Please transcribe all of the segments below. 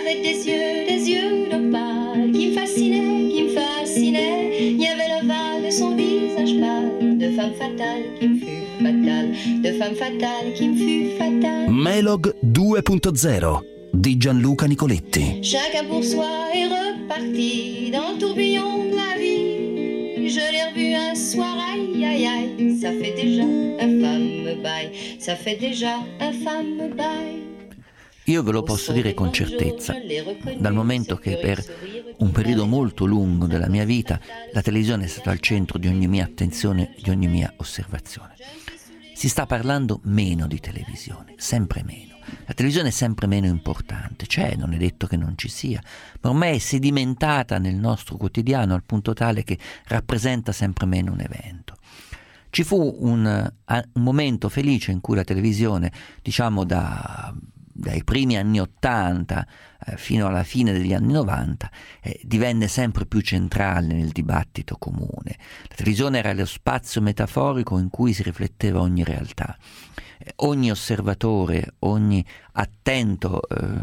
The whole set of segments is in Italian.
avait des yeux d'opale qui me fascinaient. Il y avait l'ovale de son visage pâle, de femme fatale qui me fut fatale, de femme fatale qui me fut fatale. Melog 2.0 di Gianluca Nicoletti. Chacun pour soi est reparti dans le tourbillon de la vie. Je l'ai revu un soir, aïe aïe aïe, ça fait déjà un fameux bail, ça fait déjà un fameux bail. Io ve lo posso dire con certezza, dal momento che per un periodo molto lungo della mia vita la televisione è stata al centro di ogni mia attenzione, di ogni mia osservazione. Si sta parlando meno di televisione, sempre meno. La televisione è sempre meno importante, c'è, non è detto che non ci sia, ma ormai è sedimentata nel nostro quotidiano al punto tale che rappresenta sempre meno un evento. Ci fu un momento felice in cui la televisione, diciamo dai primi anni 80 fino alla fine degli anni 90, divenne sempre più centrale nel dibattito comune. La televisione era lo spazio metaforico in cui si rifletteva ogni realtà. Ogni osservatore, ogni attento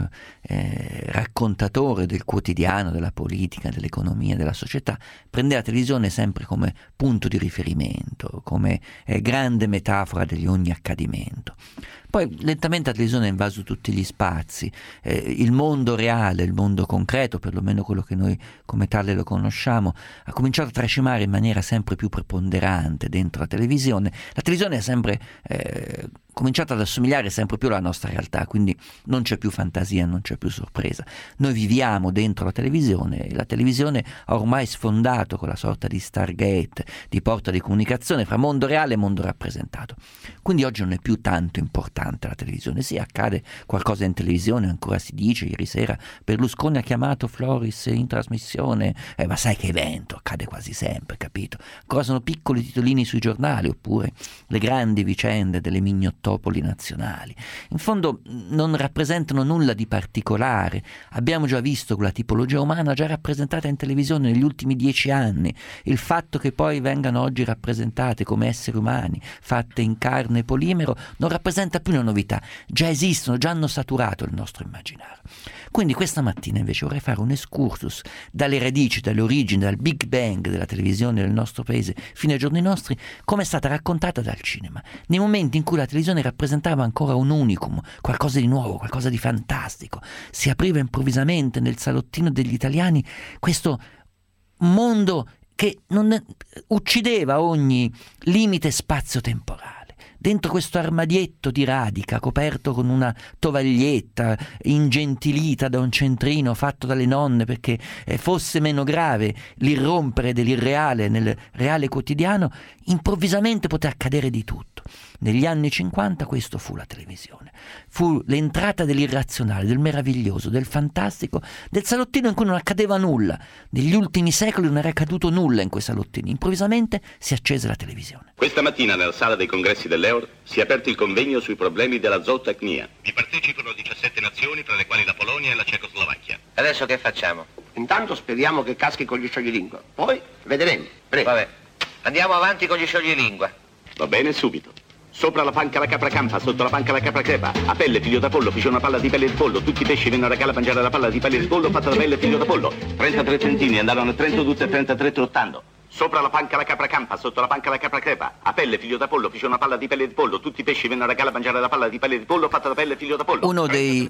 raccontatore del quotidiano, della politica, dell'economia, della società, prendeva la televisione sempre come punto di riferimento, come grande metafora di ogni accadimento. Poi lentamente la televisione ha invaso tutti gli spazi, il mondo reale, il mondo concreto, perlomeno quello che noi come tale lo conosciamo, ha cominciato a tracimare in maniera sempre più preponderante dentro la televisione. La televisione è sempre cominciato ad assomigliare sempre più alla nostra realtà, quindi non c'è più fantasia, non c'è più sorpresa. Noi viviamo dentro la televisione e la televisione ha ormai sfondato con la sorta di Stargate, di porta di comunicazione fra mondo reale e mondo rappresentato. Quindi oggi non è più tanto importante la televisione. Sì, accade qualcosa in televisione, ancora si dice, ieri sera Berlusconi ha chiamato Floris in trasmissione, ma sai che evento, accade quasi sempre, capito? Ancora sono piccoli titolini sui giornali, oppure le grandi vicende delle mignottopoli nazionali. In fondo non rappresentano nulla di particolare. Abbiamo già visto quella tipologia umana già rappresentata in televisione negli ultimi 10 anni. Il fatto che poi vengano oggi rappresentate come esseri umani, fatte in carne e polimero, non rappresenta più una novità. Già esistono, già hanno saturato il nostro immaginario. Quindi questa mattina invece vorrei fare un excursus dalle radici, dalle origini, dal Big Bang della televisione del nostro paese fino ai giorni nostri, come è stata raccontata dal cinema, nei momenti in cui la televisione rappresentava ancora un unicum, qualcosa di nuovo, qualcosa di fantastico. Si apriva improvvisamente nel salottino degli italiani questo mondo che non uccideva ogni limite spazio-temporale. Dentro questo armadietto di radica coperto con una tovaglietta ingentilita da un centrino fatto dalle nonne perché fosse meno grave l'irrompere dell'irreale nel reale quotidiano, improvvisamente poté accadere di tutto. Negli anni 50 questo fu la televisione, fu l'entrata dell'irrazionale, del meraviglioso, del fantastico, del salottino in cui non accadeva nulla. Negli ultimi secoli non era accaduto nulla in quei salottini, improvvisamente si accese la televisione. Questa mattina nella sala dei congressi dell'Eur si è aperto il convegno sui problemi della zootecnia. Vi partecipano 17 nazioni, tra le quali la Polonia e la Cecoslovacchia. Adesso che facciamo? Intanto speriamo che caschi con gli scioglilingua, poi vedremo. Prego. Vabbè, andiamo avanti con gli scioglilingua. Va bene, subito. Sopra la panca la capra campa, sotto la panca la capra crepa. A pelle, figlio da pollo, fece una palla di pelle di pollo. Tutti i pesci vennero a galla a mangiare la palla di pelle di pollo fatta da pelle, figlio da pollo. 33 trentini andarono a Trento tutte e 33 trottando. Sopra la panca la capra campa, sotto la panca la capra crepa. A pelle, figlio da pollo, fece una palla di pelle di pollo. Tutti i pesci vennero a galla a mangiare la palla di pelle di pollo fatta da pelle, figlio da pollo. Uno degli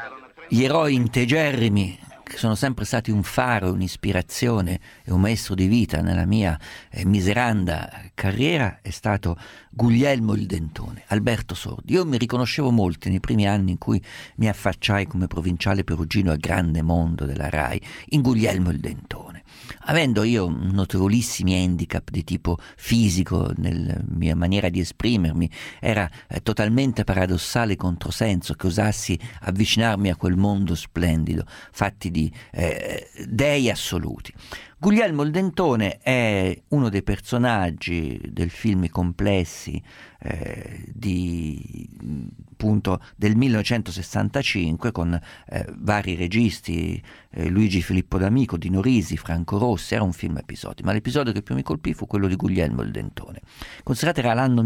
eroi integerrimi che sono sempre stati un faro, un'ispirazione e un maestro di vita nella mia miseranda carriera è stato Guglielmo il Dentone, Alberto Sordi. Io mi riconoscevo molto nei primi anni in cui mi affacciai come provinciale perugino al grande mondo della RAI in Guglielmo il Dentone. Avendo io notevolissimi handicap di tipo fisico nella mia maniera di esprimermi, era totalmente paradossale e controsenso che osassi avvicinarmi a quel mondo splendido, fatti di dei assoluti. Guglielmo il Dentone è uno dei personaggi del film I Complessi appunto del 1965, con vari registi, Luigi Filippo D'Amico, Dino Risi, Franco Rossi. Era un film episodio, ma l'episodio che più mi colpì fu quello di Guglielmo il Dentone. Considerato era l'anno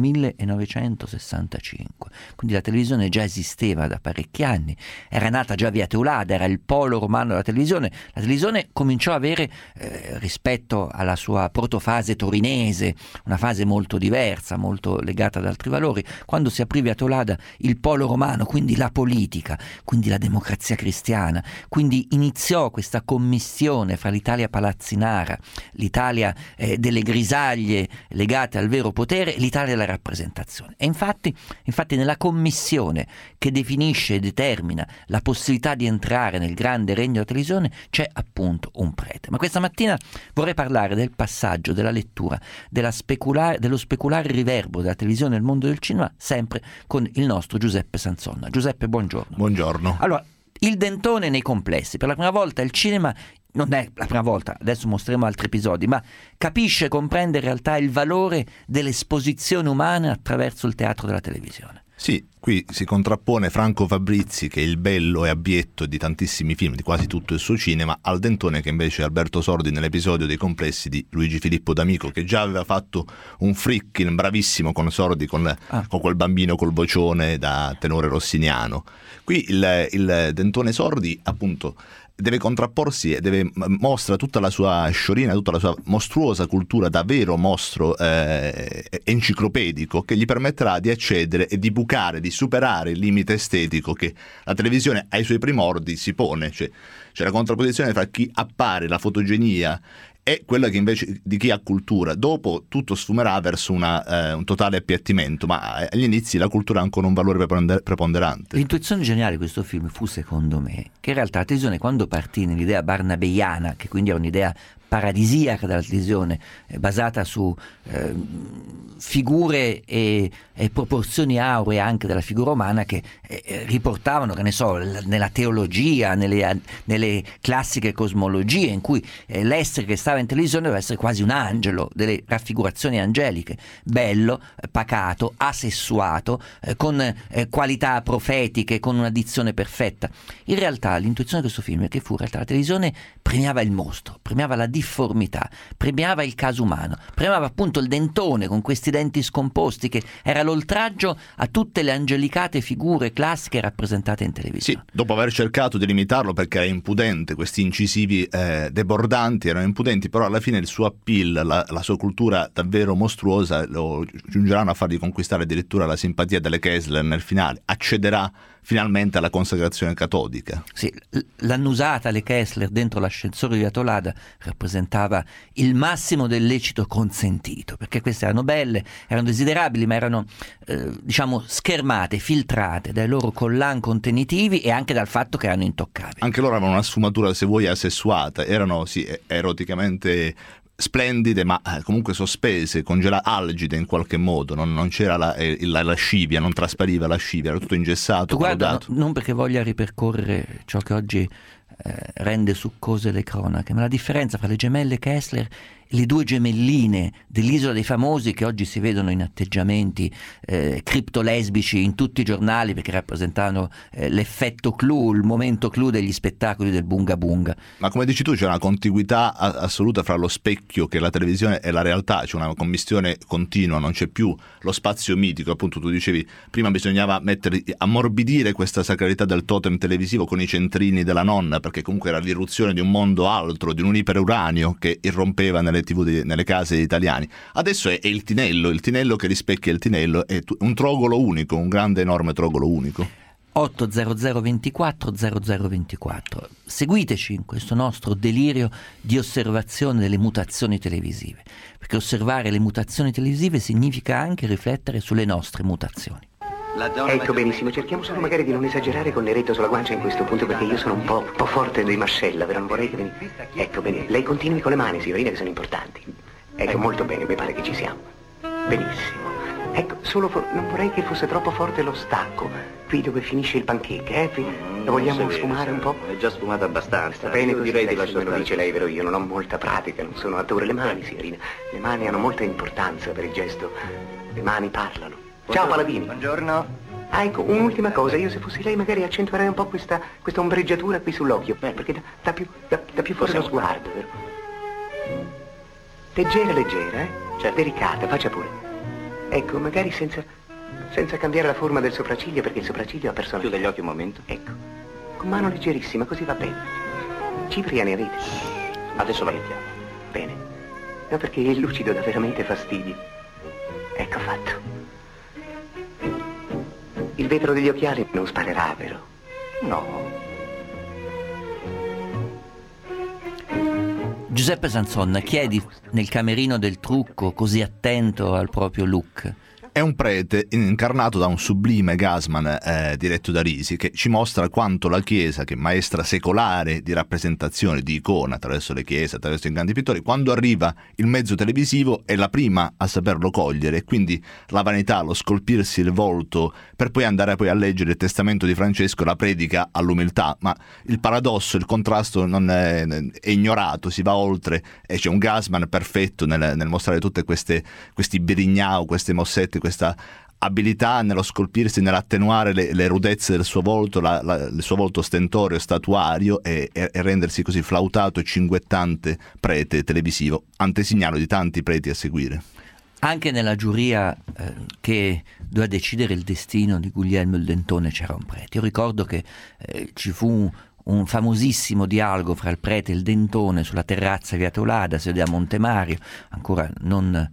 1965, quindi la televisione già esisteva da parecchi anni, era nata già via Teulada, era il polo romano della televisione. La televisione cominciò a avere rispetto alla sua protofase torinese una fase molto diversa, molto legata ad altri valori, quando si aprì via Teulada il polo romano, quindi la politica, quindi la democrazia cristiana, quindi iniziò questa commistione fra l'Italia palazzinara, l'Italia delle grisaglie legate al vero potere e l'Italia della rappresentazione. E infatti nella commissione che definisce e determina la possibilità di entrare nel grande regno della televisione c'è appunto un prete. Ma questa mattina vorrei parlare del passaggio, della lettura, dello speculare riverbero della televisione nel mondo del cinema, sempre con il nostro Giuseppe Sanzonna. Giuseppe, buongiorno. Buongiorno. Allora, il Dentone nei Complessi, per la prima volta il cinema, non è la prima volta, adesso mostreremo altri episodi, ma capisce e comprende in realtà il valore dell'esposizione umana attraverso il teatro della televisione. Sì, qui si contrappone Franco Fabrizi, che è il bello e abbietto di tantissimi film, di quasi tutto il suo cinema, al Dentone che invece è Alberto Sordi nell'episodio dei Complessi di Luigi Filippo D'Amico, che già aveva fatto un Frickkin bravissimo con Sordi, con quel bambino col vocione da tenore rossiniano. Qui il Dentone Sordi appunto deve contrapporsi e mostra tutta la sua sciorina, tutta la sua mostruosa cultura da vero mostro enciclopedico, che gli permetterà di accedere e di bucare, di superare il limite estetico che la televisione ai suoi primordi si pone. Cioè, c'è la contrapposizione fra chi appare, la fotogenia, e quella che invece di chi ha cultura. Dopo tutto sfumerà verso un totale appiattimento, ma agli inizi la cultura ha ancora un valore preponderante. L'intuizione geniale di questo film fu, secondo me, che in realtà la televisione, quando partì nell'idea barnabeiana, che quindi era un'idea paradisiaca della televisione, basata su figure e proporzioni auree anche della figura umana, che riportavano, che ne so, nella teologia, nelle classiche cosmologie, in cui l'essere che stava in televisione doveva essere quasi un angelo, delle raffigurazioni angeliche, bello, pacato, asessuato, con qualità profetiche, con una dizione perfetta. In realtà l'intuizione di questo film è che fu in realtà la televisione premiava il mostro, premiava la difformità, premiava il caso umano, premiava appunto il Dentone con questi denti scomposti, che era l'oltraggio a tutte le angelicate figure classiche rappresentate in televisione. Sì, dopo aver cercato di limitarlo perché era impudente, questi incisivi debordanti erano impudenti, però alla fine il suo appeal, la sua cultura davvero mostruosa lo giungeranno a fargli conquistare addirittura la simpatia delle Kessler nel finale. Accederà finalmente alla consacrazione catodica. Sì, l'hanno usata le Kessler dentro l'ascensore di via Teulada, rappresentava il massimo del lecito consentito, perché queste erano belle, erano desiderabili, ma erano diciamo schermate, filtrate dai loro collan contenitivi e anche dal fatto che erano intoccabili. Anche loro avevano una sfumatura, se vuoi, asessuata, erano sì eroticamente splendide, ma comunque sospese, congelate, algide in qualche modo, non c'era la lascivia, non traspariva la lascivia, era tutto ingessato. Guarda, non perché voglia ripercorrere ciò che oggi rende succose le cronache, ma la differenza fra le gemelle Kessler e le due gemelline dell'Isola dei Famosi, che oggi si vedono in atteggiamenti criptolesbici in tutti i giornali, perché rappresentavano l'effetto clou, il momento clou degli spettacoli del Bunga Bunga. Ma come dici tu, c'è una contiguità assoluta fra lo specchio che è la televisione e la realtà, c'è una commistione continua, non c'è più lo spazio mitico. Appunto tu dicevi prima bisognava ammorbidire questa sacralità del totem televisivo con i centrini della nonna, perché comunque era l'irruzione di un mondo altro, di un iperuranio che irrompeva nelle TV nelle case italiane. Adesso è il tinello che rispecchia il tinello, è un trogolo unico, un grande enorme trogolo unico. 800 24 0024. Seguiteci in questo nostro delirio di osservazione delle mutazioni televisive, perché osservare le mutazioni televisive significa anche riflettere sulle nostre mutazioni. Ecco, benissimo, cerchiamo solo magari di non esagerare con l'eretto sulla guancia in questo punto, perché io sono un po' forte di mascella, però non vorrei che... Ecco, bene, lei continui con le mani, signorina, che sono importanti. Ecco, molto bene, mi pare che ci siamo. Benissimo. Ecco, non vorrei che fosse troppo forte lo stacco, qui dove finisce il pancake, Lo vogliamo sfumare un po'? È già sfumato abbastanza. Sta bene, così direi di se me lasciare lo dice lei, vero? Io non ho molta pratica, non sono attore. Le mani, signorina, le mani hanno molta importanza per il gesto. Le mani parlano. Ciao, Paladini. Buongiorno. Ah, ecco, un'ultima cosa, io se fossi lei magari accentuerei un po' questa ombreggiatura qui sull'occhio, perché dà più forza lo sguardo, vero? Leggera, Certo. Delicata, faccia pure. Ecco, magari senza cambiare la forma del sopracciglio, perché il sopracciglio ha personalità. Chiude gli occhi un momento. Ecco, con mano leggerissima, così va bene. Cipria ne avete? Adesso la mettiamo. Bene. No, perché il lucido dà veramente fastidio. Ecco fatto. Il vetro degli occhiali non sparerà, vero? No. Giuseppe Sanson, chi è nel camerino del trucco così attento al proprio look? È un prete incarnato da un sublime Gassman diretto da Risi, che ci mostra quanto la Chiesa, che è maestra secolare di rappresentazione, di icona attraverso le chiese, attraverso i grandi pittori, quando arriva il mezzo televisivo è la prima a saperlo cogliere, e quindi la vanità, lo scolpirsi il volto per poi andare a leggere il testamento di Francesco, la predica all'umiltà. Ma il paradosso, il contrasto non è ignorato, si va oltre, e c'è un Gassman perfetto nel mostrare tutte questi birignau, queste mossette, questa abilità nello scolpirsi, nell'attenuare le rudezze del suo volto, il suo volto stentoreo, statuario, e rendersi così flautato e cinguettante prete televisivo, antesignano di tanti preti a seguire. Anche nella giuria che doveva decidere il destino di Guglielmo il Dentone c'era un prete. Io ricordo che ci fu un famosissimo dialogo fra il prete e il Dentone sulla terrazza via Teolada, sede a Montemario, ancora non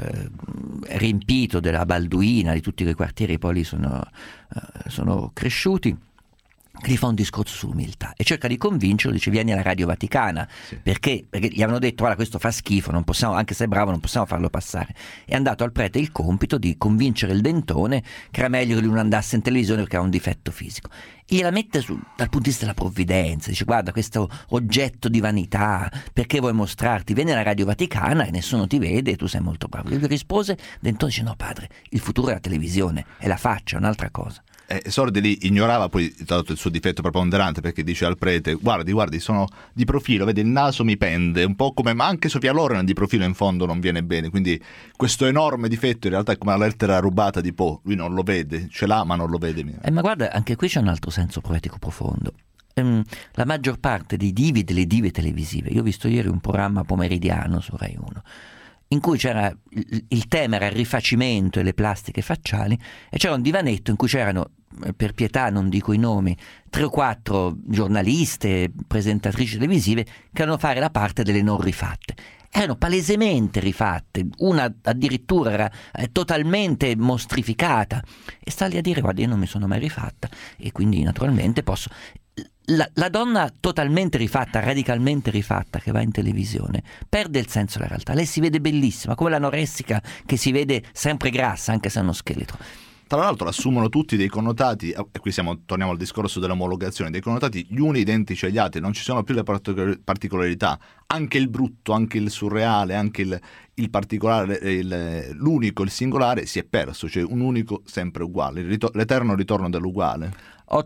riempito della Balduina, di tutti quei quartieri poi lì sono cresciuti, che gli fa un discorso sull'umiltà e cerca di convincerlo, dice: vieni alla Radio Vaticana, sì. Perché gli avevano detto: guarda, questo fa schifo, non possiamo, anche se è bravo non possiamo farlo passare. È andato al prete il compito di convincere il Dentone che era meglio che lui non andasse in televisione perché ha un difetto fisico. E gliela mette dal punto di vista della provvidenza, dice: guarda, questo oggetto di vanità, perché vuoi mostrarti? Vieni alla Radio Vaticana e nessuno ti vede e tu sei molto bravo. Lui rispose, Dentone dice: no padre, il futuro è la televisione, è la faccia, è un'altra cosa. Sordi lì ignorava poi il suo difetto preponderante, perché dice al prete: guardi, sono di profilo, vedi, il naso mi pende un po', come, ma anche Sofia Loren di profilo in fondo non viene bene, quindi questo enorme difetto in realtà è come la lettera rubata di Poe, lui non lo vede, ce l'ha ma non lo vede. Ma guarda, anche qui c'è un altro senso poetico profondo. La maggior parte dei divi e delle dive televisive, io ho visto ieri un programma pomeridiano su Rai 1 in cui c'era il tema era il rifacimento e le plastiche facciali, e c'era un divanetto in cui c'erano, per pietà non dico i nomi, 3 o 4 giornaliste, presentatrici televisive che dovevano fare la parte delle non rifatte. Erano palesemente rifatte, una addirittura era totalmente mostrificata, e sta lì a dire: guarda, io non mi sono mai rifatta e quindi naturalmente posso. La donna totalmente rifatta, radicalmente rifatta, che va in televisione, perde il senso della realtà. Lei si vede bellissima, come l'anoressica che si vede sempre grassa anche se è uno scheletro. Tra l'altro assumono tutti dei connotati, e qui torniamo al discorso dell'omologazione, dei connotati gli uni identici agli altri, non ci sono più le particolarità, anche il brutto, anche il surreale, anche il particolare, l'unico, il singolare si è perso, cioè un unico sempre uguale, l'eterno ritorno dell'uguale.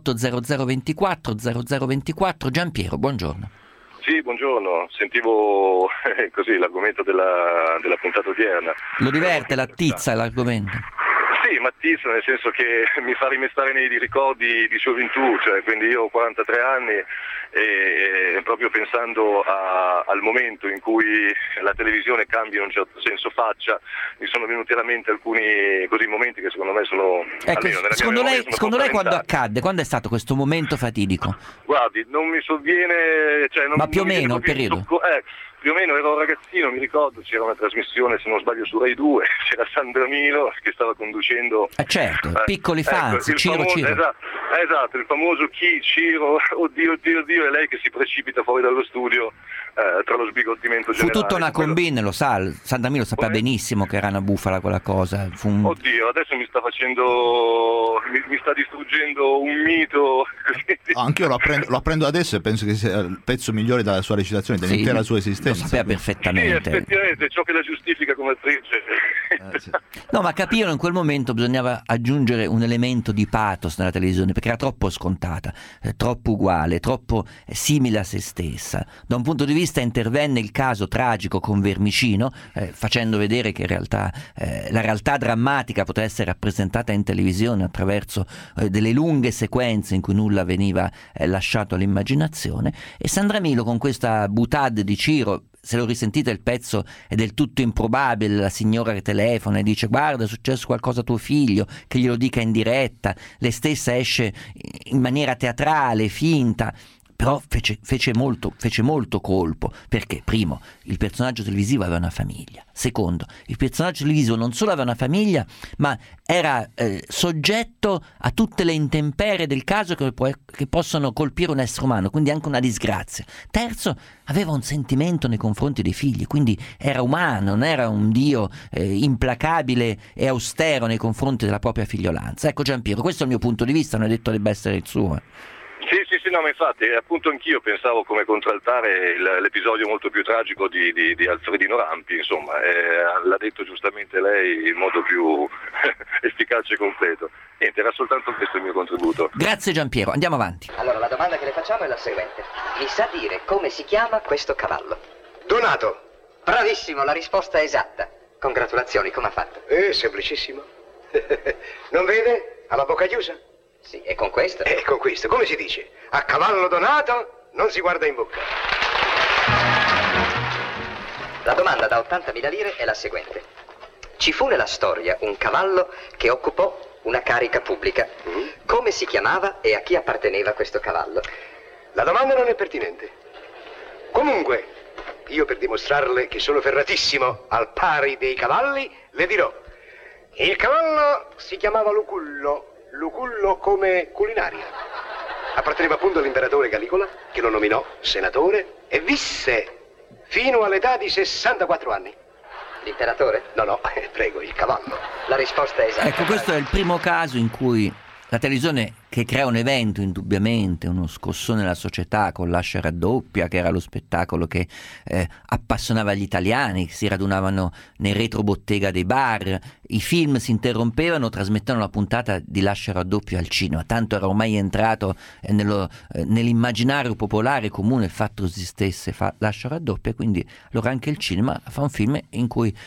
80024 0024, Giampiero, buongiorno. Sì, buongiorno, sentivo così l'argomento della puntata odierna. Lo diverte, l'attizza l'argomento? Sì, m'attizza, nel senso che mi fa rimestare nei ricordi di gioventù, cioè, quindi io ho 43 anni e proprio pensando al momento in cui la televisione cambia in un certo senso faccia, mi sono venuti alla mente alcuni così momenti che secondo me sono... Ecco, secondo lei quando accadde? Quando è stato questo momento fatidico? Guardi, non mi sovviene... Cioè, ma più o meno il periodo? Più o meno ero un ragazzino, mi ricordo, c'era una trasmissione, se non sbaglio, su Rai 2, c'era Sandra Milo che stava conducendo quando... certo, piccoli fans, ecco, Ciro. Esatto, il famoso chi, Ciro, oddio, e lei che si precipita fuori dallo studio tra lo sbigottimento generale. Fu tutta una combine, lo sa, Sandramilo sapeva benissimo che era una bufala quella cosa. Oddio, adesso mi sta distruggendo un mito. Anch'io lo apprendo adesso e penso che sia il pezzo migliore della sua recitazione, dell'intera sua esistenza. Lo sapeva perfettamente. Sì, effettivamente, ciò che la giustifica come attrice. Sì. No, ma capire in quel momento bisognava aggiungere un elemento di pathos nella televisione, perché era troppo scontata, troppo uguale, troppo simile a se stessa. Da un punto di vista intervenne il caso tragico con Vermicino, facendo vedere che in realtà la realtà drammatica poteva essere rappresentata in televisione attraverso delle lunghe sequenze in cui nulla veniva lasciato all'immaginazione, e Sandramilo con questa boutade di Ciro. Se lo risentite il pezzo è del tutto improbabile, la signora che telefona e dice guarda è successo qualcosa a tuo figlio, che glielo dica in diretta, lei stessa esce in maniera teatrale, finta, però fece molto colpo, perché primo, il personaggio televisivo aveva una famiglia, secondo, il personaggio televisivo non solo aveva una famiglia, ma era soggetto a tutte le intemperie del caso che possono colpire un essere umano, quindi anche una disgrazia. Terzo, aveva un sentimento nei confronti dei figli, quindi era umano, non era un dio implacabile e austero nei confronti della propria figliolanza. Ecco Giampiero, questo è il mio punto di vista, non è detto debba essere il suo. Sì, no, ma infatti appunto anch'io pensavo come contraltare l'episodio molto più tragico di Alfredino Rampi, insomma, l'ha detto giustamente lei in modo più efficace e completo. Niente, era soltanto questo il mio contributo. Grazie Giampiero, andiamo avanti. Allora, la domanda che le facciamo è la seguente. Mi sa dire come si chiama questo cavallo? Donato. Bravissimo, la risposta è esatta. Congratulazioni, come ha fatto? Semplicissimo. Non vede? Ha la bocca chiusa? Sì, e con questo? E con questo, come si dice? A cavallo donato non si guarda in bocca. La domanda da 80.000 lire è la seguente. Ci fu nella storia un cavallo che occupò una carica pubblica. Come si chiamava e a chi apparteneva questo cavallo? La domanda non è pertinente. Comunque, io per dimostrarle che sono ferratissimo al pari dei cavalli, le dirò. Il cavallo si chiamava Lucullo come culinaria. Apparteneva appunto all'imperatore Caligola, che lo nominò senatore e visse fino all'età di 64 anni. L'imperatore? No, prego, il cavallo. La risposta è esatta. Ecco, questo è il primo caso in cui la televisione, che crea un evento indubbiamente, uno scossone nella società con l'Ascia raddoppia, che era lo spettacolo che appassionava gli italiani, che si radunavano nei retrobottega dei bar, i film si interrompevano, trasmettevano la puntata di l'Ascia raddoppia al cinema, tanto era ormai entrato nell'immaginario popolare comune il fatto che esistesse l'Ascia raddoppia, quindi allora anche il cinema fa un film in cui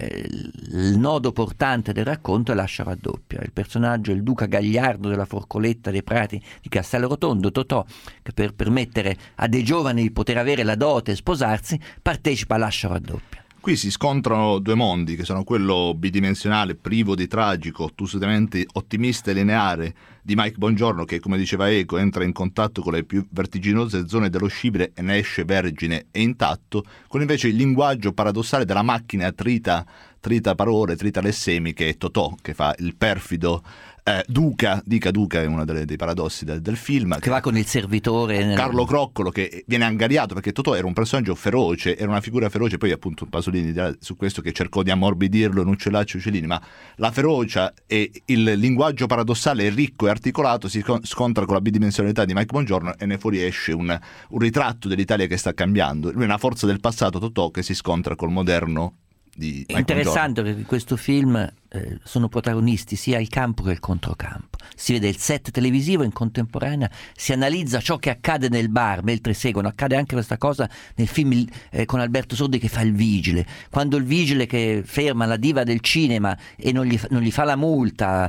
il nodo portante del racconto è l'Ascia raddoppia, il personaggio, il duca Gagliardo della Forcoletta dei Prati di Castello Rotondo, Totò, che per permettere a dei giovani di poter avere la dote e sposarsi partecipa all'Ascia raddoppia. Qui si scontrano due mondi, che sono quello bidimensionale, privo di tragico, ottusamente ottimista e lineare di Mike Bongiorno, che come diceva Eco entra in contatto con le più vertiginose zone dello scibile e ne esce vergine e intatto, con invece il linguaggio paradossale della macchina trita parole, trita le semi, che è Totò, che fa il perfido Duca è uno dei paradossi del film, che va con il servitore Carlo Croccolo, che viene angariato perché Totò era un personaggio feroce, era una figura feroce. Poi appunto Pasolini dirà su questo che cercò di ammorbidirlo in Uccellacci Uccellini, ma la ferocia e il linguaggio paradossale ricco e articolato si scontra con la bidimensionalità di Mike Bongiorno e ne fuoriesce un ritratto dell'Italia che sta cambiando. Lui è una forza del passato, Totò, che si scontra col moderno di Mike interessante Bongiorno. perché in questo film sono protagonisti sia il campo che il controcampo. Si vede il set televisivo in contemporanea, si analizza ciò che accade nel bar mentre seguono. Accade anche questa cosa nel film con Alberto Sordi che fa il vigile, quando il vigile che ferma la diva del cinema e non gli fa la multa,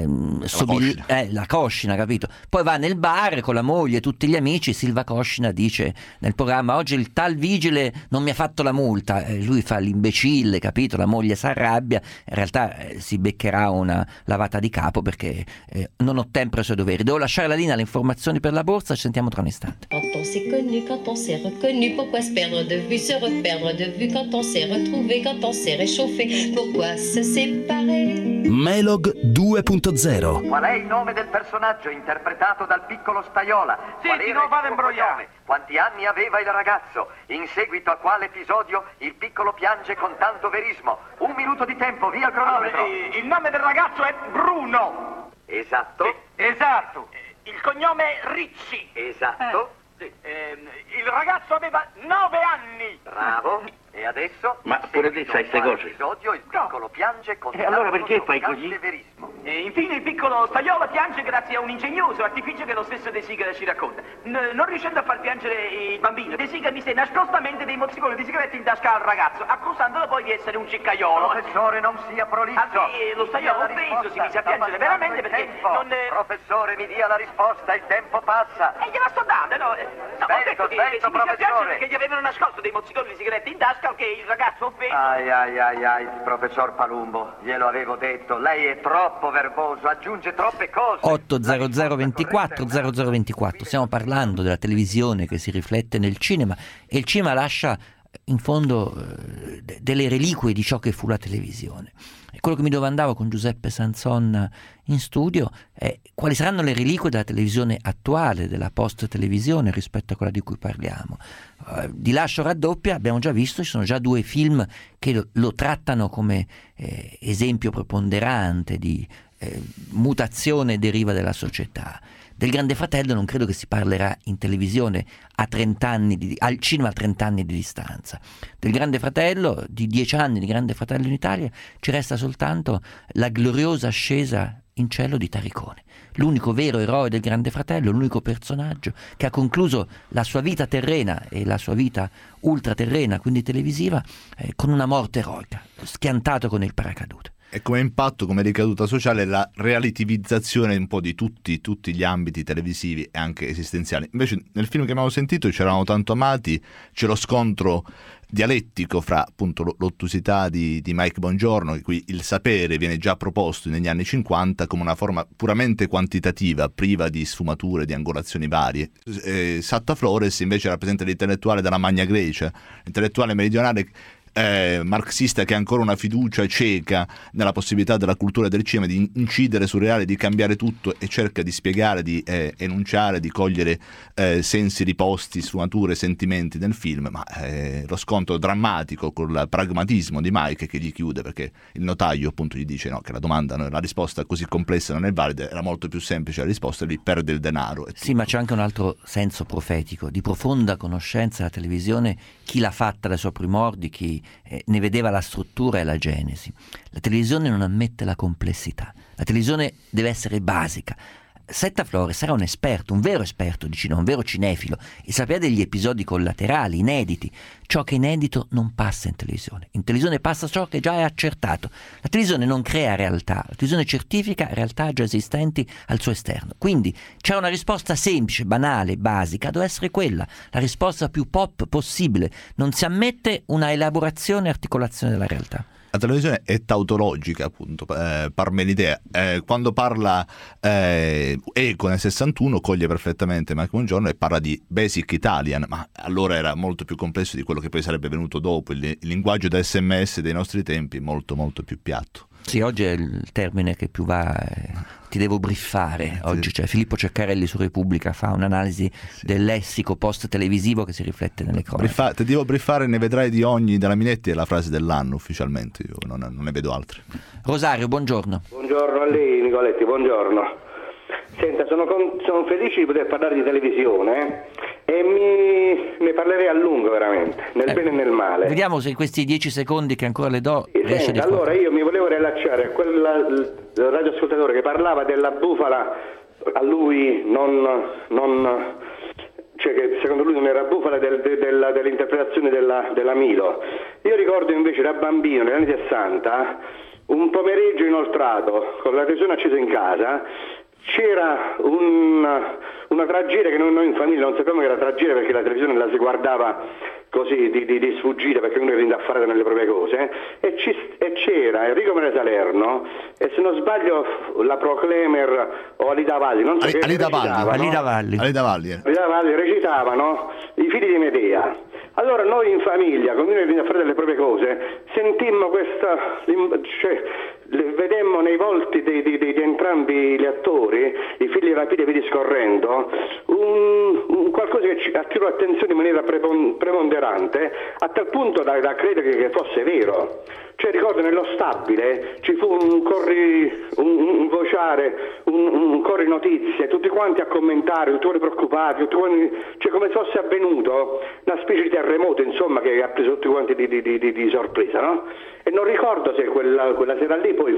la Coscina, capito? Poi va nel bar con la moglie e tutti gli amici. Silva Coscina dice nel programma: oggi il tal vigile non mi ha fatto la multa, lui fa l'imbecille, capito? La moglie si arrabbia, in realtà si beccherà una lavata di capo perché non ottempera i suoi doveri. Devo lasciare la linea alle informazioni per la borsa, ci sentiamo tra un istante. Quand on s'est connu, quand on s'est reconnu, pourquoi se perdre de vue, se reperdre de vue, quand on s'est retrouvé, quand on s'est réchauffé, pourquoi se séparer? Melog 2.0. Qual è il nome del personaggio interpretato dal piccolo Staiola? Senti, non fate imbrogliare. Quanti anni aveva il ragazzo? In seguito a quale episodio il piccolo piange con tanto verismo? 1 minuto di tempo, via il cronometro. Il nome del ragazzo è Bruno. Esatto. Esatto. Il cognome è Ricci. Esatto. Il ragazzo aveva 9 anni. Bravo. E adesso? Ma pure te sai queste cose. Episodio, il piccolo piange con E allora perché fai così? verismo. E infine il piccolo Staiola piange grazie a un ingegnoso artificio che lo stesso De Sica ci racconta. Non riuscendo a far piangere il bambino, De Sica mise nascostamente dei mozziconi di sigarette in tasca al ragazzo, accusandolo poi di essere un ciccaiolo. Professore, non sia prolisso. Lo Staiola offeso si mise a piangere veramente perché non... Professore, mi dia la risposta, il tempo passa. E gliela sto dando, no? No, ho detto che si mise a piangere professore. perché gli avevano nascosto dei mozziconi di sigarette in tasca che il ragazzo offeso... Ai, professor Palumbo, glielo avevo detto, lei è troppo verboso, aggiunge troppe cose. 80024 0024. Stiamo parlando della televisione che si riflette nel cinema e il cinema lascia in fondo delle reliquie di ciò che fu la televisione. E quello che mi domandavo con Giuseppe Sanson in studio è quali saranno le reliquie della televisione attuale, della post-televisione rispetto a quella di cui parliamo. Di Lascio raddoppia abbiamo già visto, ci sono già 2 film che lo trattano come esempio preponderante di mutazione deriva della società. Del Grande Fratello non credo che si parlerà in televisione a 30 anni al cinema a 30 anni di distanza. Del Grande Fratello, di 10 anni di Grande Fratello in Italia, ci resta soltanto la gloriosa ascesa in cielo di Taricone, l'unico vero eroe del Grande Fratello, l'unico personaggio che ha concluso la sua vita terrena e la sua vita ultraterrena, quindi televisiva, con una morte eroica, schiantato con il paracadute. E come impatto, come ricaduta sociale, la relativizzazione un po' di tutti gli ambiti televisivi e anche esistenziali. Invece nel film che abbiamo sentito, Ci eravamo tanto amati, c'è lo scontro dialettico fra appunto l'ottusità di Mike Bongiorno, in cui il sapere viene già proposto negli anni 50 come una forma puramente quantitativa, priva di sfumature, di angolazioni varie. Satta Flores invece rappresenta l'intellettuale della Magna Grecia, l'intellettuale meridionale marxista che ha ancora una fiducia cieca nella possibilità della cultura e del cinema di incidere sul reale, di cambiare tutto, e cerca di spiegare, di enunciare, di cogliere sensi riposti, sfumature, sentimenti nel film, ma lo scontro drammatico col pragmatismo di Mike che gli chiude, perché il notaio appunto gli dice no, che la risposta così complessa non è valida, era molto più semplice la risposta, e lui perde il denaro. Sì, ma c'è anche un altro senso profetico, di profonda conoscenza della televisione, chi l'ha fatta dai suoi primordi, chi ne vedeva la struttura e la genesi. La televisione non ammette la complessità, la televisione deve essere basica. Satta Flores era un esperto, un vero esperto di cinema, un vero cinefilo, e sapeva degli episodi collaterali, inediti. Ciò che è inedito non passa in televisione. In televisione passa ciò che già è accertato. La televisione non crea realtà, la televisione certifica realtà già esistenti al suo esterno. Quindi c'è una risposta semplice, banale, basica, deve essere quella, la risposta più pop possibile. Non si ammette una elaborazione e articolazione della realtà. La televisione è tautologica, appunto, Parmenidea. Quando parla Eco nel 61 coglie perfettamente Mike Bongiorno e parla di Basic Italian, ma allora era molto più complesso di quello che poi sarebbe venuto dopo. Il linguaggio da SMS dei nostri tempi è molto molto più piatto. Sì, oggi è il termine che più va, ti devo briffare. Oggi c'è Filippo Ceccarelli su Repubblica, fa un'analisi del lessico post-televisivo che si riflette nelle cronache. Ti devo briffare, ne vedrai di ogni, della Minetti è la frase dell'anno ufficialmente, io non ne vedo altre. Rosario, buongiorno. Buongiorno a lei Nicoletti, buongiorno. Senta, sono felice di poter parlare di televisione e ne parlerei a lungo veramente, nel bene e nel male. Vediamo se in questi 10 secondi che ancora le do riesce a rispondere. Allora io mi volevo rilacciare a quel radioascoltatore che parlava della bufala, a lui cioè che secondo lui non era bufala dell'interpretazione della Milo. Io ricordo invece da bambino negli anni 60 un pomeriggio inoltrato con la televisione accesa in casa c'era una tragedia che noi in famiglia non sapevamo che era tragedia, perché la televisione la si guardava così di sfuggita, perché uno era indaffarata nelle proprie cose, e c'era Enrico Maria Salerno e, se non sbaglio, la Proclemer o Alida Valli, non so, Alida Valli recitavano I figli di Medea. Allora noi in famiglia, con uno a fare delle proprie cose, sentimmo vedemmo nei volti di entrambi gli attori, i figli rapiti e via discorrendo, un qualcosa che ci attirò l'attenzione in maniera preponderante, a tal punto da credere che fosse vero. Cioè, ricordo, nello stabile ci fu un vociare, un corri notizie, tutti quanti a commentare, tutti quanti preoccupati, cioè come se fosse avvenuto una specie di terremoto, insomma, che ha preso tutti quanti di sorpresa, no? E non ricordo se quella sera lì poi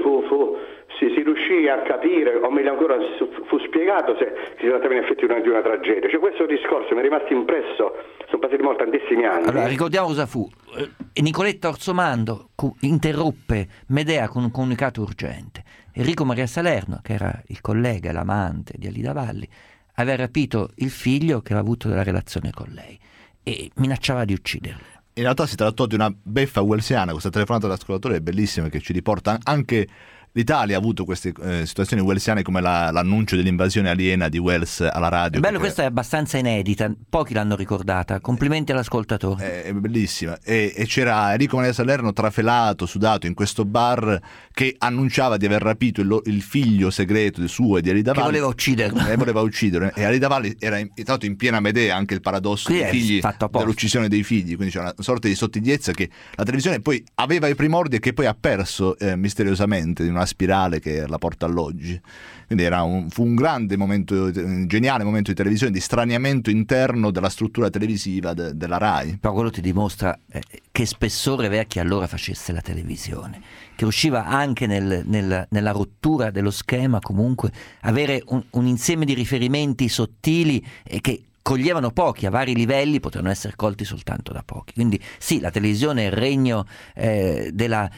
si riuscì a capire, o meglio ancora fu spiegato se si trattava in effetti di una tragedia. Cioè, questo discorso mi è rimasto impresso, sono passati tantissimi anni. Allora, ricordiamo cosa fu. Nicoletta Orsomando interruppe Medea con un comunicato urgente. Enrico Maria Salerno, che era il collega e l'amante di Alida Valli, aveva rapito il figlio che aveva avuto della relazione con lei e minacciava di ucciderlo. In realtà si trattò di una beffa wellsiana. Questa telefonata dell'ascoltatore è bellissima, che ci riporta anche l'Italia ha avuto queste situazioni wellsiane, come l'annuncio dell'invasione aliena di Wells alla radio. È bello, questa è abbastanza inedita, pochi l'hanno ricordata. Complimenti all'ascoltatore. È bellissima. E c'era Enrico Maria Salerno trafelato, sudato, in questo bar, che annunciava di aver rapito il figlio segreto suo e di Alida Valli, che voleva ucciderlo. E Alida Valli era stato in piena Medea, anche il paradosso dei figli, dell'uccisione dei figli, quindi c'è una sorta di sottigliezza che la televisione poi aveva i primordi e che poi ha perso misteriosamente, di una spirale che la porta all'oggi. Quindi fu un grande momento, un geniale momento di televisione, di straniamento interno della struttura televisiva della RAI. Però quello ti dimostra che spessore aveva chi allora facesse la televisione, che riusciva anche nella rottura dello schema comunque avere un insieme di riferimenti sottili e che coglievano pochi, a vari livelli potevano essere colti soltanto da pochi. Quindi sì, la televisione è il regno della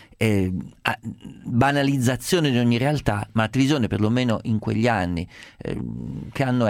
banalizzazione di ogni realtà, ma la televisione, perlomeno in quegli anni, che anno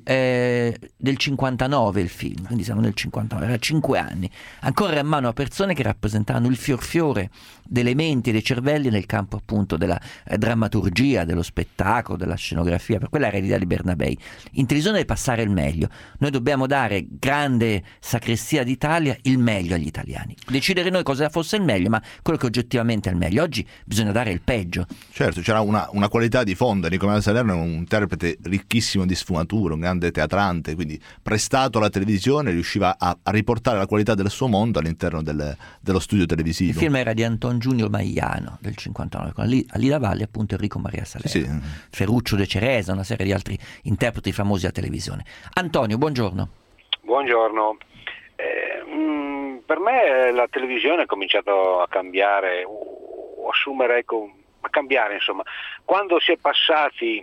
è? Del 59 il film, quindi siamo nel 59, era 5 anni, ancora in mano a persone che rappresentavano il fiorfiore dei elementi e dei cervelli nel campo appunto della drammaturgia, dello spettacolo, della scenografia. Per quella era l'idea di Bernabei. In televisione deve passare il meglio. Noi dobbiamo dare, grande sacrestia d'Italia, il meglio agli italiani. Decidere noi cosa fosse il meglio, ma quello che oggettivamente è il meglio. Oggi bisogna dare il peggio. Certo, c'era una qualità di fondo. Enrico Maria Salerno è un interprete ricchissimo di sfumature, un grande teatrante, quindi prestato alla televisione riusciva a riportare la qualità del suo mondo all'interno dello studio televisivo. Il film era di Anton Giunio Maiano del 59, con Alida Valli, appunto Enrico Maria Salerno, sì. Ferruccio De Ceresa, una serie di altri interpreti famosi a televisione. Antonio, buongiorno. Buongiorno. Per me la televisione ha cominciato a cambiare, a cambiare insomma, quando si è passati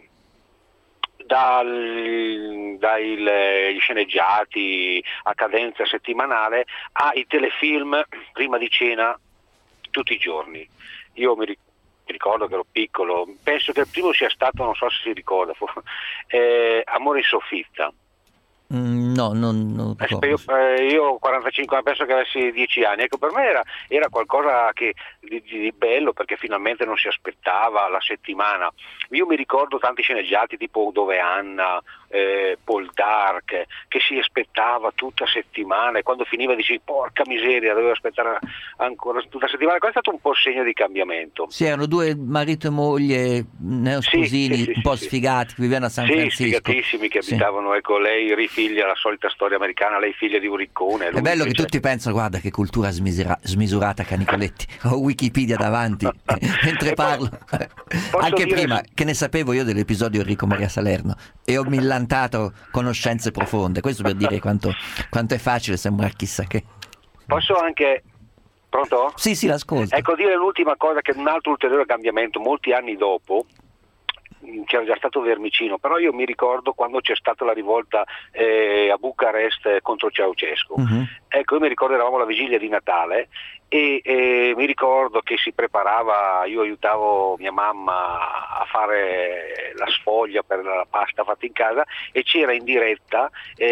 dagli sceneggiati a cadenza settimanale ai telefilm prima di cena tutti i giorni. Io mi ricordo che ero piccolo, penso che il primo sia stato, non so se si ricorda, Amore in soffitta. No, non io ho 45 anni, penso che avessi 10 anni. Ecco, per me era qualcosa di bello, perché finalmente non si aspettava la settimana. Io mi ricordo tanti sceneggiati tipo Dove Anna, Paul Dark, che si aspettava tutta settimana, e quando finiva dici porca miseria, dovevo aspettare ancora tutta settimana. Questo è stato un po' segno di cambiamento. Sì, erano due marito e moglie neosposini, un po' sfigati, che vivevano a San Francisco. Sfigatissimi, che abitavano, ecco, lei figlia, la solita storia americana, lei figlia di un riccone. È bello che tutti pensano, guarda che cultura smisurata che ha Nicoletti, ho Wikipedia davanti mentre parlo. Anche prima che ne sapevo io dell'episodio Enrico Maria Salerno e ho millantato conoscenze profonde. Questo per dire quanto è facile sembrare chissà che. Posso anche... Pronto? Sì, l'ascolto. Ecco, dire l'ultima cosa, che un altro ulteriore cambiamento molti anni dopo, c'era già stato Vermicino, però io mi ricordo quando c'è stata la rivolta a Bucarest contro Ceaușescu. Ecco, io mi ricordo, eravamo alla vigilia di Natale e mi ricordo che si preparava, io aiutavo mia mamma a fare la sfoglia per la pasta fatta in casa, e c'era in diretta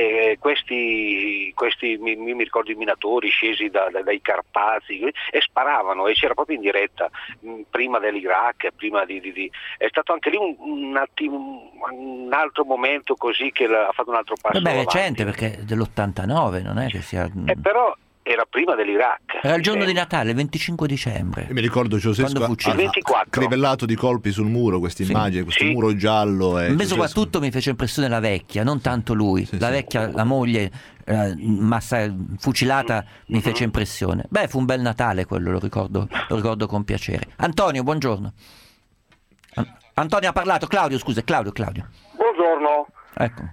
questi mi ricordo i minatori scesi dai Carpazi e sparavano, e c'era proprio in diretta prima dell'Iraq, prima è stato anche lì un altro momento così che ha fatto un altro passo Vabbè, avanti. recente, perché è dell'89, non è che sia... però era prima dell'Iraq. Era il giorno di Natale, il 25 dicembre. Io mi ricordo Ceausescu ha crivellato di colpi sul muro questa immagine, questo muro giallo. A me soprattutto mi fece impressione la vecchia, non tanto lui. La vecchia, la moglie fucilata, mi fece impressione. Beh, fu un bel Natale quello, lo ricordo con piacere. Antonio, buongiorno. Antonio ha parlato. Claudio. Buongiorno. Ecco.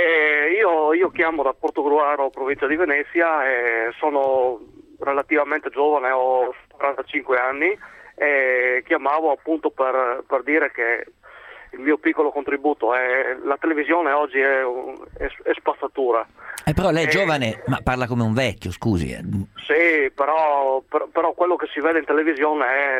Io chiamo da Portogruaro, provincia di Venezia, e sono relativamente giovane, ho 45 anni, e chiamavo appunto per dire che il mio piccolo contributo è la televisione oggi è spazzatura. Però lei è giovane, ma parla come un vecchio, scusi. Sì, però quello che si vede in televisione è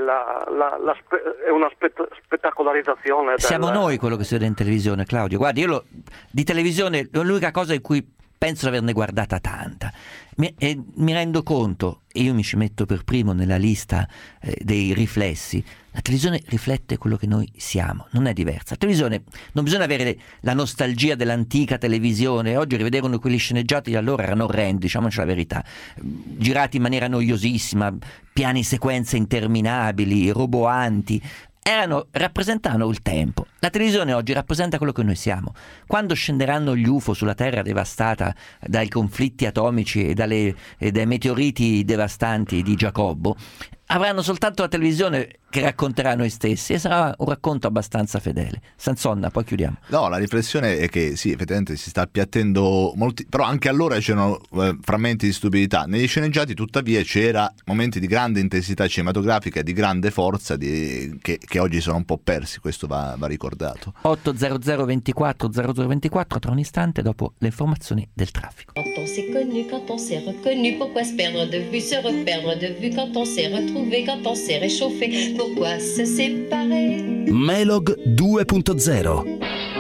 è una spettacolarizzazione. Siamo noi quello che si vede in televisione, Claudio. Guardi, di televisione è l'unica cosa in cui penso di averne guardata tanta. Mi rendo conto, e io mi ci metto per primo nella lista dei riflessi, la televisione riflette quello che noi siamo, non è diversa. La televisione, non bisogna avere la nostalgia dell'antica televisione. Oggi rivedere quegli sceneggiati di allora erano orrendi, diciamoci la verità, girati in maniera noiosissima, piani sequenze interminabili, roboanti. Rappresentavano il tempo. La televisione oggi rappresenta quello che noi siamo. Quando scenderanno gli UFO sulla Terra devastata dai conflitti atomici e dai meteoriti devastanti di Giacobbo, avranno soltanto la televisione che racconterà noi stessi, e sarà un racconto abbastanza fedele. Sansonna, poi chiudiamo. No, la riflessione è che sì, effettivamente si sta appiattendo molti, però anche allora c'erano frammenti di stupidità. Negli sceneggiati tuttavia c'era momenti di grande intensità cinematografica e di grande forza che oggi sono un po' persi, questo va ricordato. 800 24 0024, tra un istante dopo le informazioni del traffico. Quand on s'est connu, quand on s'est reconnu, pourquoi se perdre de vue, se reperdre de vue, quand on s'est retrouvé, quand on s'est réchauffé, pourquoi se séparer? Melog 2.0.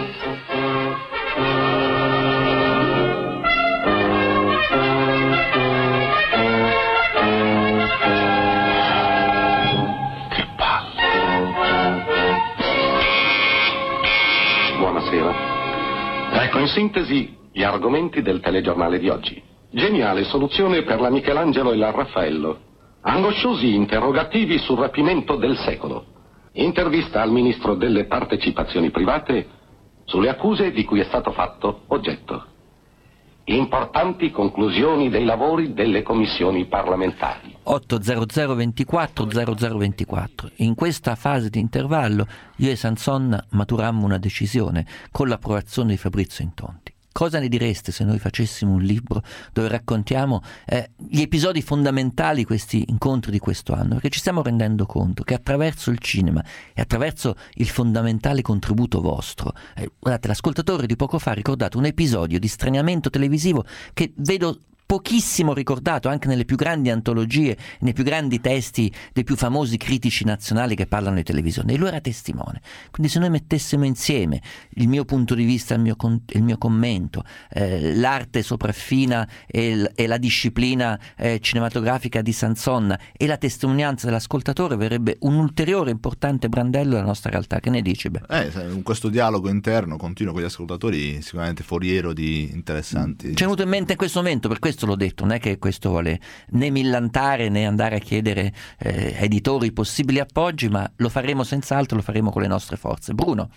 Buonasera. Ecco in sintesi gli argomenti del telegiornale di oggi. Geniale soluzione per la Michelangelo e la Raffaello. Angosciosi interrogativi sul rapimento del secolo. Intervista al ministro delle partecipazioni private sulle accuse di cui è stato fatto oggetto. Importanti conclusioni dei lavori delle commissioni parlamentari. 800 24 0024. In questa fase di intervallo io e Sansonna maturammo una decisione con l'approvazione di Fabrizio Intonti. Cosa ne direste se noi facessimo un libro dove raccontiamo gli episodi fondamentali, questi incontri di questo anno? Perché ci stiamo rendendo conto che attraverso il cinema e attraverso il fondamentale contributo vostro, guardate, l'ascoltatore di poco fa ha ricordato un episodio di straniamento televisivo che vedo pochissimo ricordato anche nelle più grandi antologie, nei più grandi testi dei più famosi critici nazionali che parlano di televisione, e lui era testimone. Quindi se noi mettessimo insieme il mio punto di vista, il mio commento, l'arte sopraffina e la disciplina cinematografica di Sansonna e la testimonianza dell'ascoltatore, verrebbe un ulteriore importante brandello della nostra realtà. Che ne dici? Questo dialogo interno continuo con gli ascoltatori sicuramente foriero di interessanti. Ci è venuto in mente in questo momento, per questo l'ho detto, non è che questo vuole né millantare né andare a chiedere ai editori possibili appoggi, ma lo faremo senz'altro, lo faremo con le nostre forze. Bruno.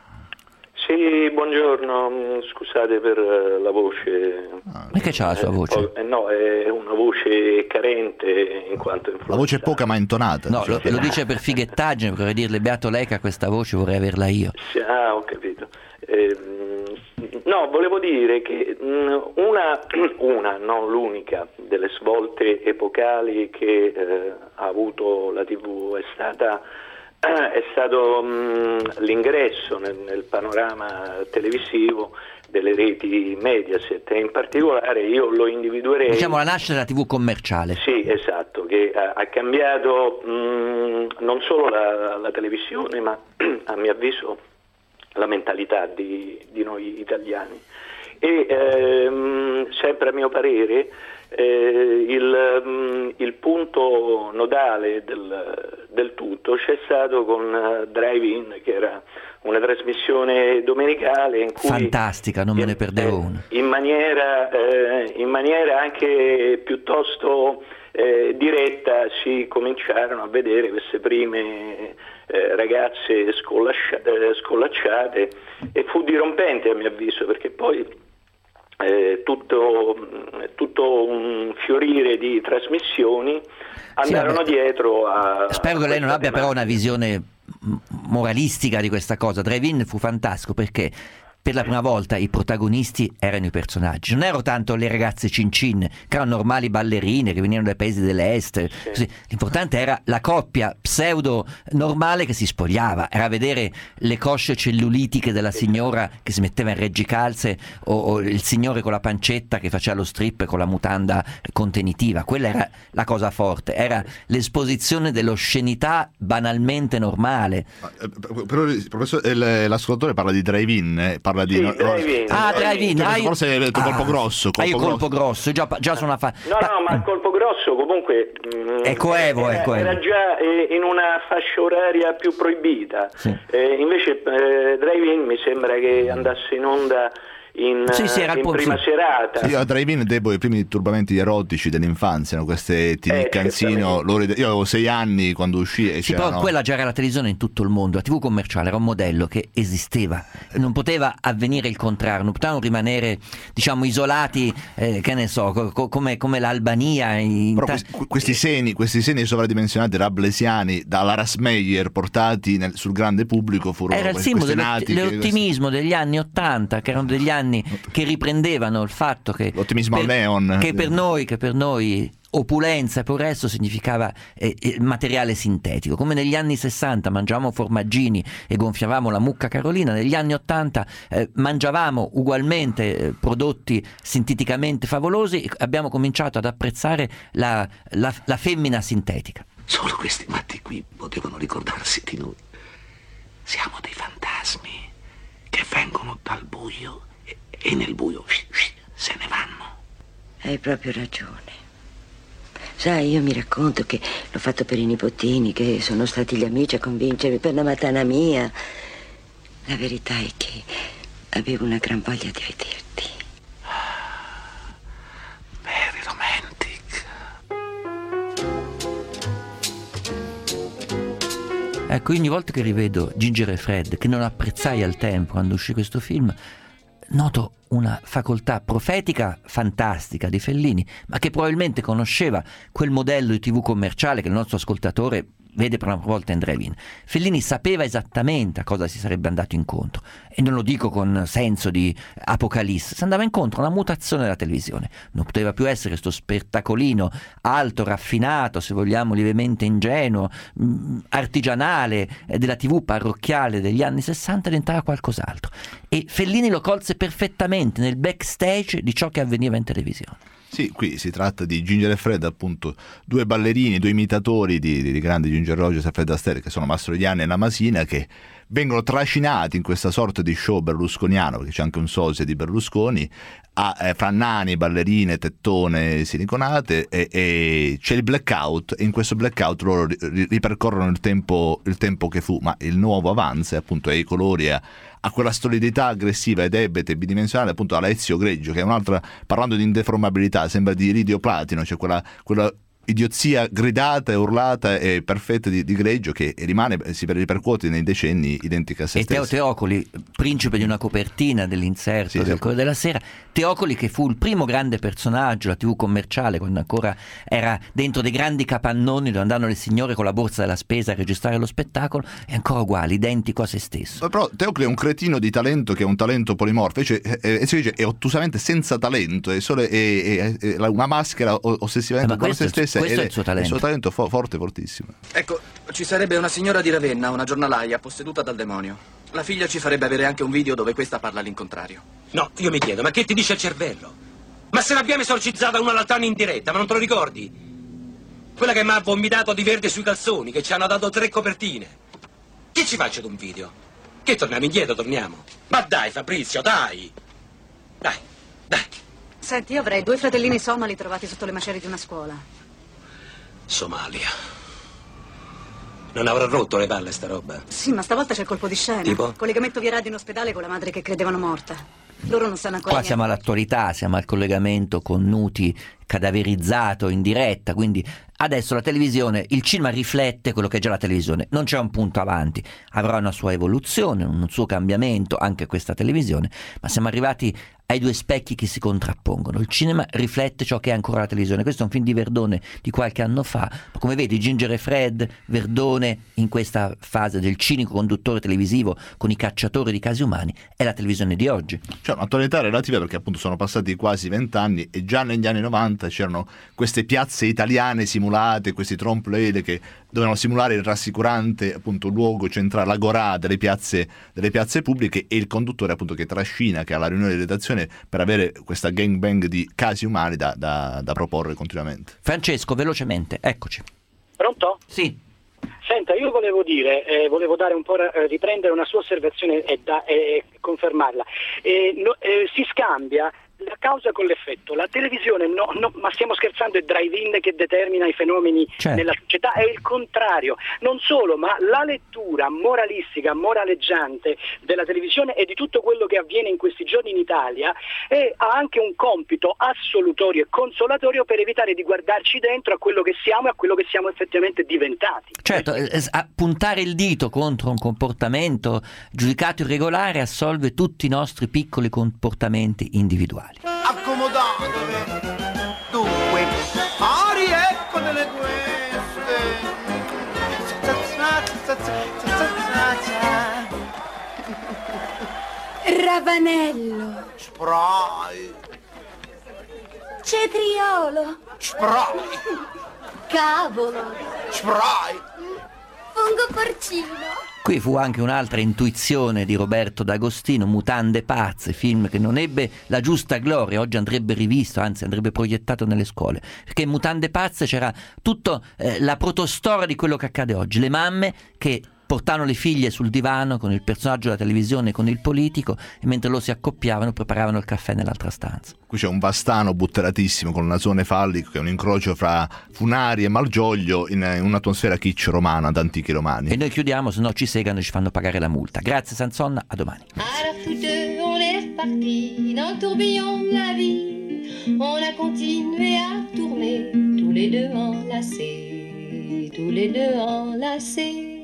Sì, buongiorno, scusate per la voce. Ma che c'ha la sua voce? No, è una voce carente in quanto La voce è poca ma intonata. No, lo dice per fighettaggine, vorrei dirle beato lei che ha questa voce, vorrei averla io. Ah, ho capito. No, volevo dire che una, non l'unica, delle svolte epocali che ha avuto la TV è stato l'ingresso nel panorama televisivo delle reti Mediaset, e in particolare io lo individuerei... Diciamo la nascita della TV commerciale. Sì, esatto, che ha cambiato non solo la televisione, ma a mio avviso la mentalità di noi italiani. E sempre a mio parere il punto nodale del tutto c'è stato con Drive-In, che era una trasmissione domenicale in cui fantastica, non me ne perdevo una, in maniera anche piuttosto diretta si cominciarono a vedere queste prime ragazze scollacciate, e fu dirompente a mio avviso, perché poi tutto un fiorire di trasmissioni andarono dietro a... Spero che lei non abbia però una visione moralistica di questa cosa. Drive-In fu fantastico perché per la prima volta i protagonisti erano i personaggi, non erano tanto le ragazze cincin, che erano normali ballerine che venivano dai paesi dell'est, sì. L'importante era la coppia pseudo normale che si spogliava, era vedere le cosce cellulitiche della signora che si metteva in reggicalze o il signore con la pancetta che faceva lo strip con la mutanda contenitiva. Quella era la cosa forte, era l'esposizione dell'oscenità banalmente normale. Però l'ascoltatore parla di Drive-In, parla di Drive-In. Drive-In. Forse è il colpo grosso. Colpo grosso, già sono ma il colpo grosso comunque è coevo, era già in una fascia oraria più proibita. Sì. Invece Drive-In mi sembra che andasse in onda in prima serata. Io a Drive-In debo i primi turbamenti erotici dell'infanzia, no? Queste TV Canzino, io avevo 6 anni quando uscì e però quella già era la televisione in tutto il mondo. La TV commerciale era un modello che esisteva, non poteva avvenire il contrario, non potevano rimanere diciamo isolati, che ne so, come l'Albania però questi seni sovradimensionati rablesiani dalla Rasmeyer portati sul grande pubblico furono era il simbolo dell'ottimismo degli anni '80, che erano degli anni che riprendevano il fatto che l'ottimismo al neon, che per noi opulenza e progresso significava materiale sintetico, come negli anni 60 mangiavamo formaggini e gonfiavamo la mucca carolina, negli anni 80 mangiavamo ugualmente prodotti sinteticamente favolosi, abbiamo cominciato ad apprezzare la femmina sintetica. Solo questi matti qui potevano ricordarsi di noi. Siamo dei fantasmi che vengono dal buio e nel buio se ne vanno. Hai proprio ragione. Sai, io mi racconto che l'ho fatto per i nipotini, che sono stati gli amici a convincermi per la matana mia. La verità è che avevo una gran voglia di vederti. Very romantic. Ecco, ogni volta che rivedo Ginger e Fred, che non apprezzai al tempo quando uscì questo film, noto una facoltà profetica fantastica di Fellini, ma che probabilmente conosceva quel modello di TV commerciale che il nostro ascoltatore vede per una volta in Drive-In. Fellini sapeva esattamente a cosa si sarebbe andato incontro, e non lo dico con senso di apocalisse, si andava incontro a una mutazione della televisione. Non poteva più essere questo spettacolino alto, raffinato, se vogliamo lievemente ingenuo, artigianale della TV parrocchiale degli anni 60, diventava qualcos'altro, e Fellini lo colse perfettamente nel backstage di ciò che avveniva in televisione. Sì, qui si tratta di Ginger e Fred, appunto, 2 ballerini, 2 imitatori di grandi Ginger Rogers e Fred Astaire, che sono Mastroianni e Namasina, che vengono trascinati in questa sorta di show berlusconiano, perché c'è anche un sosia di Berlusconi, fra nani, ballerine, tettone, siliconate, e c'è il blackout, e in questo blackout loro ripercorrono il tempo che fu, ma il nuovo avanza, appunto, ai colori, a quella solidità aggressiva ed ebete e bidimensionale, appunto, alla Ezio Greggio, che è un'altra, parlando di indeformabilità, sembra di Iridio Platino, cioè quella idiozia gridata e urlata e perfetta di Greggio, che rimane, si ripercuote nei decenni, identica a se stessa. E Teocoli, principe di una copertina dell'inserto del Corriere della Sera, Teocoli che fu il primo grande personaggio, la TV commerciale, quando ancora era dentro dei grandi capannoni dove andavano le signore con la borsa della spesa a registrare lo spettacolo, è ancora uguale, identico a se stesso. Però Teocoli è un cretino di talento, che è un talento polimorfo, cioè è ottusamente senza talento, è una maschera ossessivamente con se stessa. Questo è il suo talento. Il suo talento forte, fortissimo. Ecco, ci sarebbe una signora di Ravenna, una giornalaia, posseduta dal demonio. La figlia ci farebbe avere anche un video dove questa parla all'incontrario. No, io mi chiedo, ma che ti dice il cervello? Ma se l'abbiamo esorcizzata una l'altro in diretta, ma non te lo ricordi? Quella che mi ha vomitato di verde sui calzoni, che ci hanno dato 3 copertine. Che ci faccio d'un video? Che torniamo indietro, torniamo? Ma dai, Fabrizio, dai! Dai. Senti, io avrei 2 fratellini somali trovati sotto le macerie di una scuola. Somalia. Non avrà rotto le palle sta roba? Sì, ma stavolta c'è il colpo di scena. Tipo? Collegamento via radio in ospedale con la madre che credevano morta. Loro non sanno ancora Qua siamo all'attualità, siamo al collegamento con Nuti cadaverizzato in diretta, quindi adesso la televisione, il cinema riflette quello che è già la televisione, non c'è un punto avanti, avrà una sua evoluzione, un suo cambiamento anche questa televisione, ma siamo arrivati ai 2 specchi che si contrappongono. Il cinema riflette ciò che è ancora la televisione. Questo è un film di Verdone di qualche anno fa, ma come vedi Ginger e Fred, Verdone in questa fase del cinico conduttore televisivo con i cacciatori di casi umani è la televisione di oggi. Cioè un'attualità relativa perché appunto sono passati quasi 20 anni e già negli anni 90 c'erano queste piazze italiane simulate, questi trompe-l'œil che dovevano simulare il rassicurante appunto luogo centrale, l'agorà delle piazze pubbliche, e il conduttore appunto che trascina, che ha la riunione di redazione per avere questa gangbang di casi umani da proporre continuamente. Francesco, velocemente, eccoci. Pronto? Sì. Senta, io volevo dire, volevo dare un po' riprendere una sua osservazione e confermarla. Si scambia la causa con l'effetto. La televisione, ma stiamo scherzando, è drive-in che determina i fenomeni nella società, è il contrario. Non solo, ma la lettura moralistica, moraleggiante della televisione e di tutto quello che avviene in questi giorni in Italia ha anche un compito assolutorio e consolatorio per evitare di guardarci dentro a quello che siamo e a quello che siamo effettivamente diventati. Certo, puntare il dito contro un comportamento giudicato irregolare assolve tutti i nostri piccoli comportamenti individuali. Accomodatevi, dunque, ecco delle queste. Ravanello, Spray, cetriolo, spray, cavolo, spray, fungo porcino. Qui fu anche un'altra intuizione di Roberto D'Agostino, Mutande pazze, film che non ebbe la giusta gloria, oggi andrebbe rivisto, anzi andrebbe proiettato nelle scuole, perché in Mutande pazze c'era tutta la protostoria di quello che accade oggi, le mamme che portavano le figlie sul divano con il personaggio della televisione, con il politico, e mentre loro si accoppiavano preparavano il caffè nell'altra stanza. Qui c'è un Vastano butteratissimo con il nasone fallico, che è un incrocio fra Funari e Malgioglio in un'atmosfera kitsch romana, d'antichi romani. E noi chiudiamo, se no ci segano e ci fanno pagare la multa. Grazie Sansonna, a domani. Alors tous deux, on est repartis dans le tourbillon de la vie. On a continué à tourner, tous les deux enlacés, tous les deux enlacés.